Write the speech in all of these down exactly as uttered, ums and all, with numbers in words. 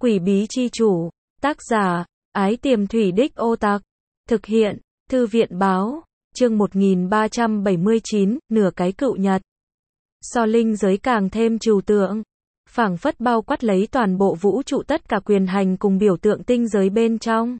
Quỷ bí chi chủ. Tác giả, Ái Tiềm Thủy Đích Ô Tạc. Thực hiện, Thư viện báo. Chương một nghìn ba trăm bảy mươi chín, nửa cái cựu nhật. So linh giới càng thêm trừu tượng. Phảng phất bao quát lấy toàn bộ vũ trụ tất cả quyền hành cùng biểu tượng tinh giới bên trong.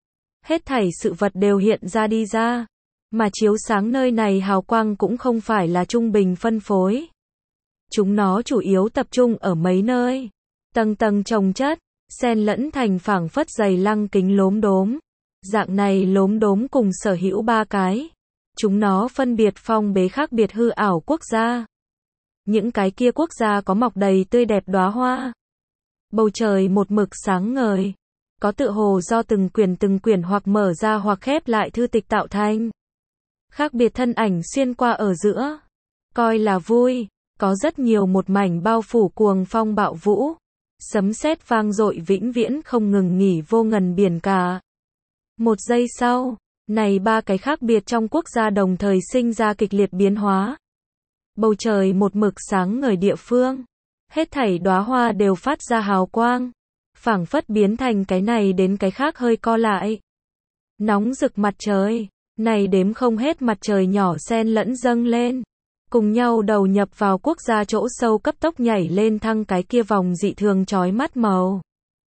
Hết thảy sự vật đều hiện ra đi ra. Mà chiếu sáng nơi này hào quang cũng không phải là trung bình phân phối. Chúng nó chủ yếu tập trung ở mấy nơi. Tầng tầng chồng chất, xen lẫn thành phảng phất dày lăng kính lốm đốm. Dạng này lốm đốm cùng sở hữu ba cái. Chúng nó phân biệt phong bế khác biệt hư ảo quốc gia. Những cái kia quốc gia có mọc đầy tươi đẹp đóa hoa. Bầu trời một mực sáng ngời. Có tựa hồ do từng quyển từng quyển hoặc mở ra hoặc khép lại thư tịch tạo thành. Khác biệt thân ảnh xuyên qua ở giữa. Coi là vui. Có rất nhiều một mảnh bao phủ cuồng phong bạo vũ. Sấm sét vang dội vĩnh viễn không ngừng nghỉ vô ngần biển cả. Một giây sau, này ba cái khác biệt trong quốc gia đồng thời sinh ra kịch liệt biến hóa. Bầu trời một mực sáng ngời địa phương. Hết thảy đóa hoa đều phát ra hào quang. Phảng phất biến thành cái này đến cái khác hơi co lại. Nóng rực mặt trời. Này đếm không hết mặt trời nhỏ xen lẫn dâng lên. Cùng nhau đầu nhập vào quốc gia chỗ sâu cấp tốc nhảy lên thăng cái kia vòng dị thường chói mắt màu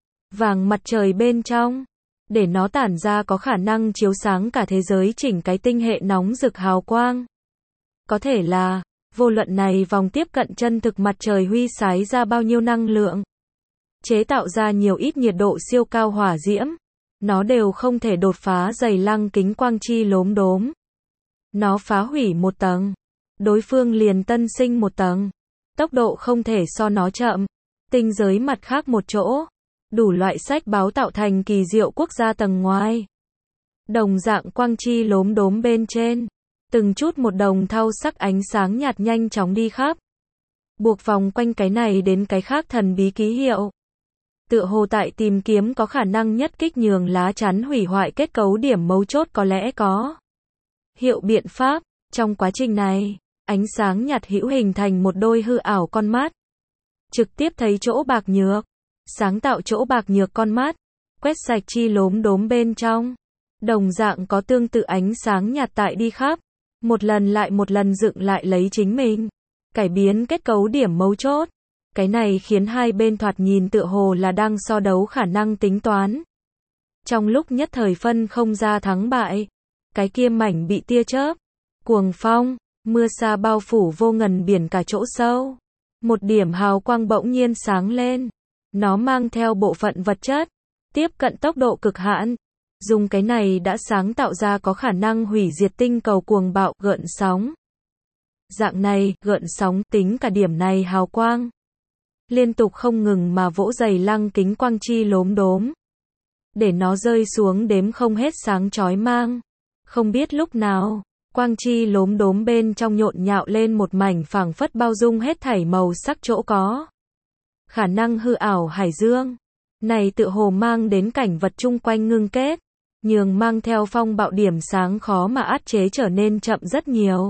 vàng mặt trời bên trong. Để nó tản ra có khả năng chiếu sáng cả thế giới chỉnh cái tinh hệ nóng rực hào quang. Có thể là, vô luận này vòng tiếp cận chân thực mặt trời huy sái ra bao nhiêu năng lượng. Chế tạo ra nhiều ít nhiệt độ siêu cao hỏa diễm. Nó đều không thể đột phá dày lăng kính quang chi lốm đốm. Nó phá hủy một tầng. Đối phương liền tân sinh một tầng. Tốc độ không thể so nó chậm. Tinh giới mặt khác một chỗ. Đủ loại sách báo tạo thành kỳ diệu quốc gia tầng ngoài. Đồng dạng quang chi lốm đốm bên trên. Từng chút một đồng thau sắc ánh sáng nhạt nhanh chóng đi khắp. Buộc vòng quanh cái này đến cái khác thần bí ký hiệu. Tựa hồ tại tìm kiếm có khả năng nhất kích nhường lá chắn hủy hoại kết cấu điểm mấu chốt có lẽ có. Hiệu biện pháp. Trong quá trình này, ánh sáng nhạt hữu hình thành một đôi hư ảo con mắt. Trực tiếp thấy chỗ bạc nhược. Sáng tạo chỗ bạc nhược con mắt. Quét sạch chi lốm đốm bên trong. Đồng dạng có tương tự ánh sáng nhạt tại đi khắp. Một lần lại một lần dựng lại lấy chính mình. Cải biến kết cấu điểm mấu chốt. Cái này khiến hai bên thoạt nhìn tựa hồ là đang so đấu khả năng tính toán. Trong lúc nhất thời phân không ra thắng bại. Cái kia mảnh bị tia chớp. Cuồng phong, mưa sa bao phủ vô ngần biển cả chỗ sâu. Một điểm hào quang bỗng nhiên sáng lên. Nó mang theo bộ phận vật chất. Tiếp cận tốc độ cực hạn. Dùng cái này đã sáng tạo ra có khả năng hủy diệt tinh cầu cuồng bạo gợn sóng. Dạng này, gợn sóng tính cả điểm này hào quang. Liên tục không ngừng mà vỗ dày lăng kính quang chi lốm đốm. Để nó rơi xuống đếm không hết sáng chói mang. Không biết lúc nào, quang chi lốm đốm bên trong nhộn nhạo lên một mảnh phảng phất bao dung hết thảy màu sắc chỗ có. Khả năng hư ảo hải dương. Này tự hồ mang đến cảnh vật chung quanh ngưng kết. Nhường mang theo phong bạo điểm sáng khó mà át chế trở nên chậm rất nhiều.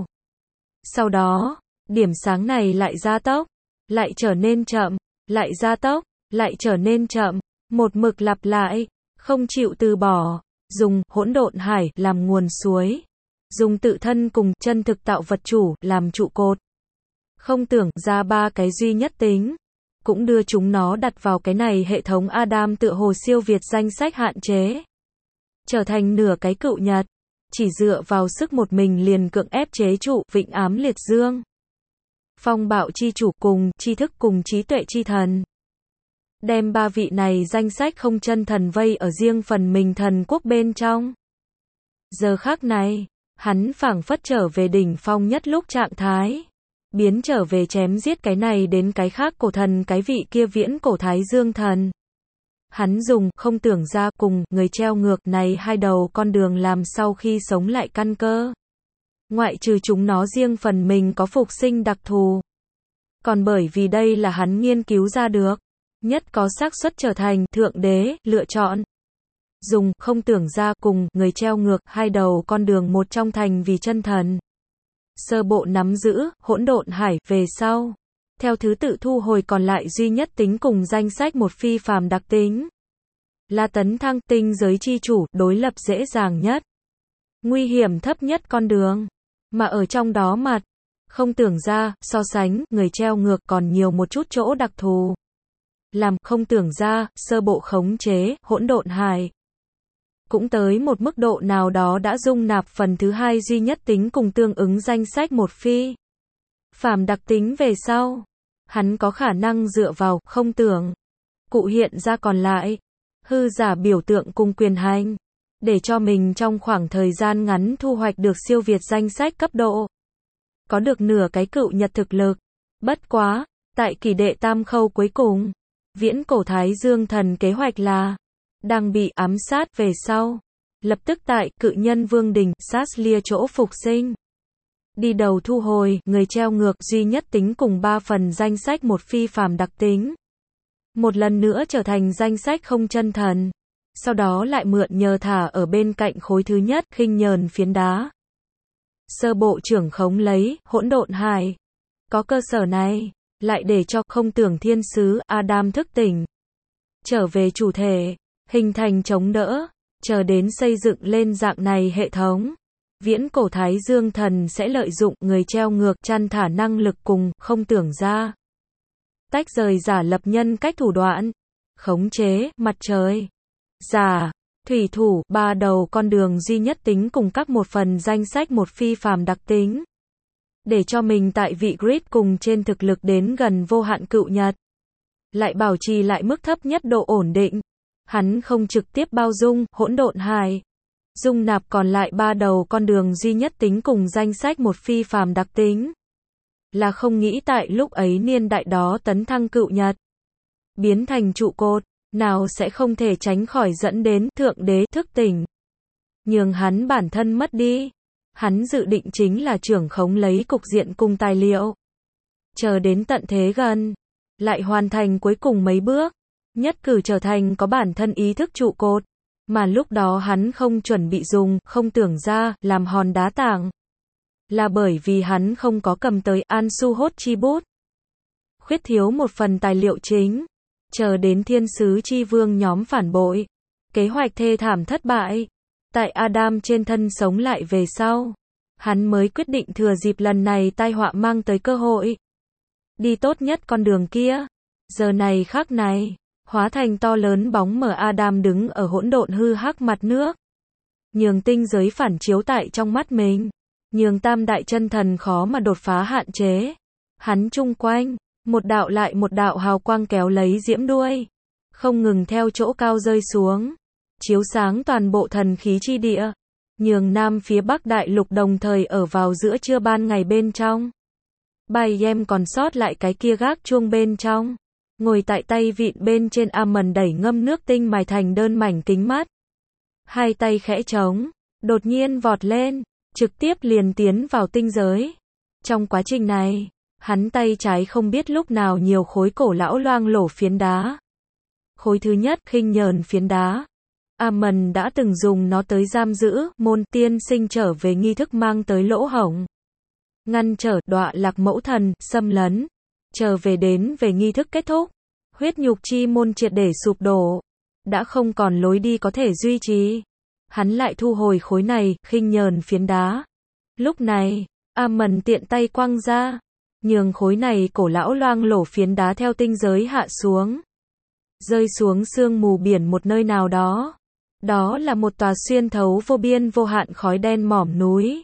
Sau đó, điểm sáng này lại gia tốc. Lại trở nên chậm, lại gia tốc, lại trở nên chậm, một mực lặp lại, không chịu từ bỏ, dùng hỗn độn hải làm nguồn suối, dùng tự thân cùng chân thực tạo vật chủ làm trụ cột. Không tưởng ra ba cái duy nhất tính, cũng đưa chúng nó đặt vào cái này hệ thống Adam tựa hồ siêu việt danh sách hạn chế. Trở thành nửa cái cựu nhật, chỉ dựa vào sức một mình liền cưỡng ép chế trụ vịnh ám liệt dương. Phong bạo chi chủ cùng tri thức cùng trí tuệ chi thần. Đem ba vị này danh sách không chân thần vây ở riêng phần mình thần quốc bên trong. Giờ khác này, hắn phảng phất trở về đỉnh phong nhất lúc trạng thái. Biến trở về chém giết cái này đến cái khác cổ thần cái vị kia viễn cổ thái dương thần. Hắn dùng không tưởng ra cùng người treo ngược này hai đầu con đường làm sau khi sống lại căn cơ. Ngoại trừ chúng nó riêng phần mình có phục sinh đặc thù. Còn bởi vì đây là hắn nghiên cứu ra được. Nhất có xác suất trở thành thượng đế, lựa chọn. Dùng không tưởng ra cùng người treo ngược hai đầu con đường một trong thành vì chân thần. Sơ bộ nắm giữ hỗn độn hải về sau. theo thứ tự thu hồi còn lại duy nhất tính cùng danh sách một phi phàm đặc tính. Là tấn thăng tinh giới chi chủ, đối lập dễ dàng nhất, nguy hiểm thấp nhất con đường. Mà ở trong đó mặt, không tưởng ra, so sánh, người treo ngược còn nhiều một chút chỗ đặc thù. Làm, không tưởng ra, sơ bộ khống chế, hỗn độn hải. Cũng tới một mức độ nào đó đã dung nạp phần thứ hai duy nhất tính cùng tương ứng danh sách một phi phàm đặc tính về sau. Hắn có khả năng dựa vào, không tưởng, cụ hiện ra còn lại, hư giả biểu tượng cùng quyền hành, để cho mình trong khoảng thời gian ngắn thu hoạch được siêu việt danh sách cấp độ. Có được nửa cái cựu nhật thực lực. Bất quá, tại kỳ đệ tam khâu cuối cùng, viễn cổ Thái Dương thần kế hoạch là đang bị ám sát về sau. Lập tức tại cự nhân vương đình, sát lia chỗ phục sinh. Đi đầu thu hồi, người treo ngược duy nhất tính cùng ba phần danh sách một phi phàm đặc tính. Một lần nữa trở thành danh sách không chân thần. Sau đó lại mượn nhờ thả ở bên cạnh khối thứ nhất, khinh nhờn phiến đá. Sơ bộ trưởng khống lấy, hỗn độn hải. Có cơ sở này, lại để cho không tưởng thiên sứ, Adam thức tỉnh. Trở về chủ thể, hình thành chống đỡ, chờ đến xây dựng lên dạng này hệ thống. Viễn cổ Thái Dương thần sẽ lợi dụng người treo ngược chăn thả năng lực cùng, không tưởng ra. Tách rời giả lập nhân cách thủ đoạn. Khống chế, mặt trời. Giả, thủy thủ, ba đầu con đường duy nhất tính cùng các một phần danh sách một phi phàm đặc tính. Để cho mình tại vị grid cùng trên thực lực đến gần vô hạn cựu nhật. Lại bảo trì lại mức thấp nhất độ ổn định. Hắn không trực tiếp bao dung, hỗn độn hải. Dung nạp còn lại ba đầu con đường duy nhất tính cùng danh sách một phi phàm đặc tính. Là không nghĩ tại lúc ấy niên đại đó tấn thăng cựu nhật. Biến thành trụ cột. Nào sẽ không thể tránh khỏi dẫn đến thượng đế thức tỉnh. Nhường hắn bản thân mất đi. Hắn dự định chính là trưởng khống lấy cục diện cùng tài liệu. Chờ đến tận thế gần. Lại hoàn thành cuối cùng mấy bước. Nhất cử trở thành có bản thân ý thức trụ cột. Mà lúc đó hắn không chuẩn bị dùng, không tưởng ra, làm hòn đá tảng. Là bởi vì hắn không có cầm tới Ansu hốt chi bút. Khuyết thiếu một phần tài liệu chính. Chờ đến thiên sứ chi vương nhóm phản bội. Kế hoạch thê thảm thất bại. Tại Adam trên thân sống lại về sau. Hắn mới quyết định thừa dịp lần này tai họa mang tới cơ hội. Đi tốt nhất con đường kia. Giờ này khắc này. Hóa thành to lớn bóng mờ Adam đứng ở hỗn độn hư hắc mặt nước. Nhường tinh giới phản chiếu tại trong mắt mình. Nhường tam đại chân thần khó mà đột phá hạn chế. Hắn chung quanh. Một đạo lại một đạo hào quang kéo lấy diễm đuôi. Không ngừng theo chỗ cao rơi xuống. Chiếu sáng toàn bộ thần khí chi địa. Nhường nam phía bắc đại lục đồng thời ở vào giữa trưa ban ngày bên trong. Bài em còn sót lại cái kia gác chuông bên trong. Ngồi tại tay vịn bên trên Amon đẩy ngâm nước tinh mài thành đơn mảnh kính mắt. Hai tay khẽ trống. Đột nhiên vọt lên. Trực tiếp liền tiến vào tinh giới. Trong quá trình này. Hắn tay trái không biết lúc nào nhiều khối cổ lão loang lổ phiến đá. Khối thứ nhất khinh nhờn phiến đá. Amon đã từng dùng nó tới giam giữ môn tiên sinh trở về nghi thức mang tới lỗ hổng. Ngăn trở đọa lạc mẫu thần, xâm lấn. Trở về đến về nghi thức kết thúc. Huyết nhục chi môn triệt để sụp đổ. Đã không còn lối đi có thể duy trì. Hắn lại thu hồi khối này, khinh nhờn phiến đá. Lúc này, Amon tiện tay quăng ra. Nhường khối này cổ lão loang lổ phiến đá theo tinh giới hạ xuống. Rơi xuống sương mù biển một nơi nào đó. Đó là một tòa xuyên thấu vô biên vô hạn khói đen mỏm núi.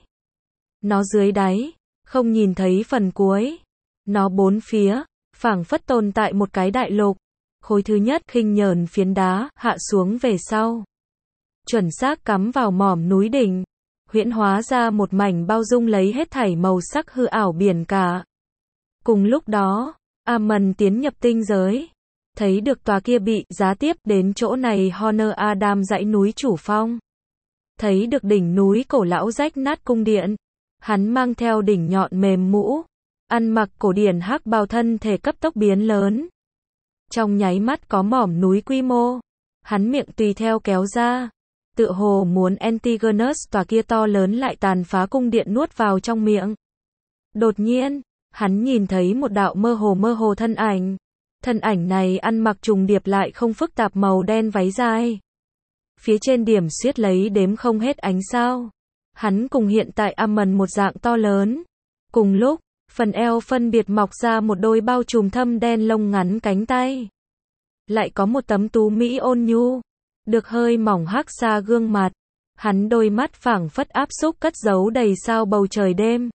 Nó dưới đáy, không nhìn thấy phần cuối. Nó bốn phía, phảng phất tồn tại một cái đại lục. Khối thứ nhất khinh nhờn phiến đá, hạ xuống về sau. Chuẩn xác cắm vào mỏm núi đỉnh. Huyễn hóa ra một mảnh bao dung lấy hết thảy màu sắc hư ảo biển cả. Cùng lúc đó, Amon tiến nhập tinh giới. Thấy được tòa kia bị giá tiếp đến chỗ này Honor Adam dãy núi chủ phong. Thấy được đỉnh núi cổ lão rách nát cung điện. Hắn mang theo đỉnh nhọn mềm mũ. Ăn mặc cổ điển hắc bào thân thể cấp tốc biến lớn. Trong nháy mắt có mỏm núi quy mô. Hắn miệng tùy theo kéo ra. Tựa hồ muốn Antigonus tòa kia to lớn lại tàn phá cung điện nuốt vào trong miệng. Đột nhiên, hắn nhìn thấy một đạo mơ hồ mơ hồ thân ảnh. Thân ảnh này ăn mặc trùng điệp lại không phức tạp màu đen váy dài. Phía trên điểm xuyết lấy đếm không hết ánh sao. Hắn cùng hiện tại Amon một dạng to lớn. Cùng lúc, phần eo phân biệt mọc ra một đôi bao trùm thâm đen lông ngắn cánh tay. Lại có một tấm tú mỹ ôn nhu, được hơi mỏng hắc xa gương mặt. Hắn đôi mắt phảng phất áp xúc cất giấu đầy sao bầu trời đêm.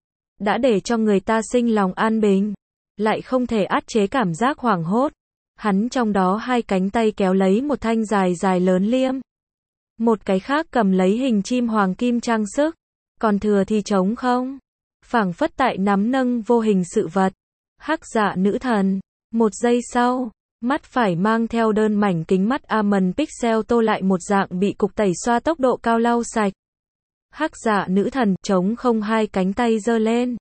Đã để cho người ta sinh lòng an bình, lại không thể át chế cảm giác hoảng hốt. Hắn trong đó hai cánh tay kéo lấy một thanh dài dài lớn liêm. Một cái khác cầm lấy hình chim hoàng kim trang sức. Còn thừa thì trống không. Phảng phất tại nắm nâng vô hình sự vật. Hắc dạ nữ thần. Một giây sau, mắt phải mang theo đơn mảnh kính mắt Amon Pixel tô lại một dạng bị cục tẩy xoa tốc độ cao lau sạch. Hắc dạ nữ thần, trống không hai cánh tay giơ lên.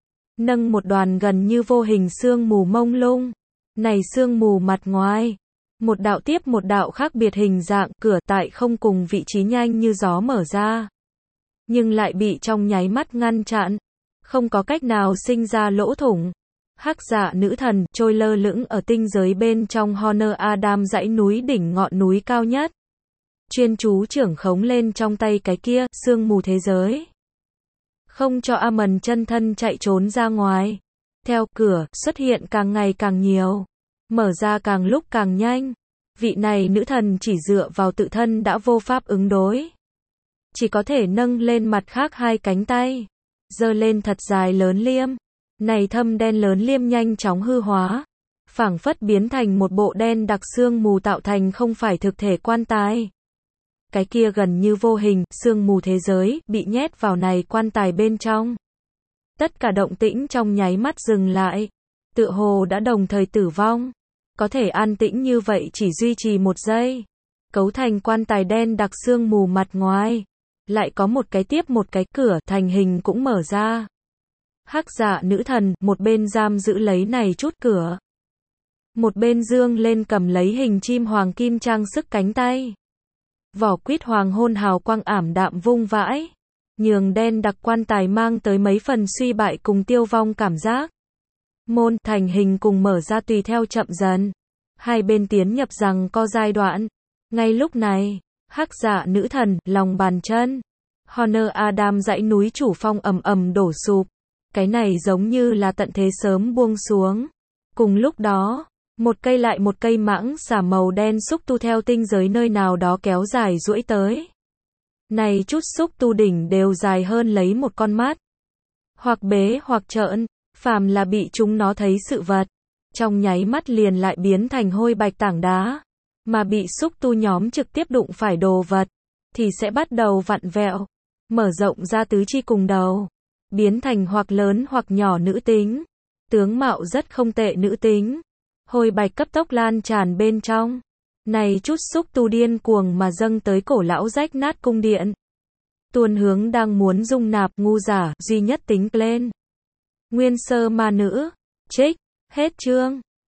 Nâng một đoàn gần như vô hình sương mù mông lung. Này sương mù mặt ngoài. Một đạo tiếp một đạo khác biệt hình dạng, cửa tại không cùng vị trí nhanh như gió mở ra. Nhưng lại bị trong nháy mắt ngăn chặn. Không có cách nào sinh ra lỗ thủng. Hắc dạ nữ thần, trôi lơ lửng ở tinh giới bên trong Honor Adam dãy núi đỉnh ngọn núi cao nhất. Chuyên chú trưởng khống lên trong tay cái kia, sương mù thế giới. Không cho Amon chân thân chạy trốn ra ngoài. Theo cửa, xuất hiện càng ngày càng nhiều. Mở ra càng lúc càng nhanh. Vị này nữ thần chỉ dựa vào tự thân đã vô pháp ứng đối. Chỉ có thể nâng lên mặt khác hai cánh tay. Giơ lên thật dài lớn liêm. Này thâm đen lớn liêm nhanh chóng hư hóa. Phảng phất biến thành một bộ đen đặc sương mù tạo thành không phải thực thể quan tài. Cái kia gần như vô hình, sương mù thế giới, bị nhét vào này quan tài bên trong. Tất cả động tĩnh trong nháy mắt dừng lại. Tựa hồ đã đồng thời tử vong. Có thể an tĩnh như vậy chỉ duy trì một giây. Cấu thành quan tài đen đặc sương mù mặt ngoài. Lại có một cái tiếp một cái cửa, thành hình cũng mở ra. Hắc dạ nữ thần, một bên giam giữ lấy này chút cửa. Một bên dương lên cầm lấy hình chim hoàng kim trang sức cánh tay. Vỏ quýt hoàng hôn hào quang ảm đạm vung vãi. Nhường đen đặc quan tài mang tới mấy phần suy bại cùng tiêu vong cảm giác. Môn thành hình cùng mở ra tùy theo chậm dần. Hai bên tiến nhập rằng co giai đoạn. Ngay lúc này, hắc dạ nữ thần, lòng bàn chân. Honor Adam dãy núi chủ phong ầm ầm đổ sụp. Cái này giống như là tận thế sớm buông xuống. Cùng lúc đó, một cây lại một cây mãng xà màu đen xúc tu theo tinh giới nơi nào đó kéo dài duỗi tới. Này chút xúc tu đỉnh đều dài hơn lấy một con mắt. Hoặc bế hoặc trợn, phàm là bị chúng nó thấy sự vật. Trong nháy mắt liền lại biến thành hôi bạch tảng đá. Mà bị xúc tu nhóm trực tiếp đụng phải đồ vật, thì sẽ bắt đầu vặn vẹo. Mở rộng ra tứ chi cùng đầu. Biến thành hoặc lớn hoặc nhỏ nữ tính. Tướng mạo rất không tệ nữ tính. Hôi bạch cấp tốc lan tràn bên trong. Này chút xúc tu điên cuồng mà dâng tới cổ lão rách nát cung điện. Tuôn hướng đang muốn dung nạp ngu giả, duy nhất tính lên. Nguyên sơ ma nữ. Trích. Hết chương.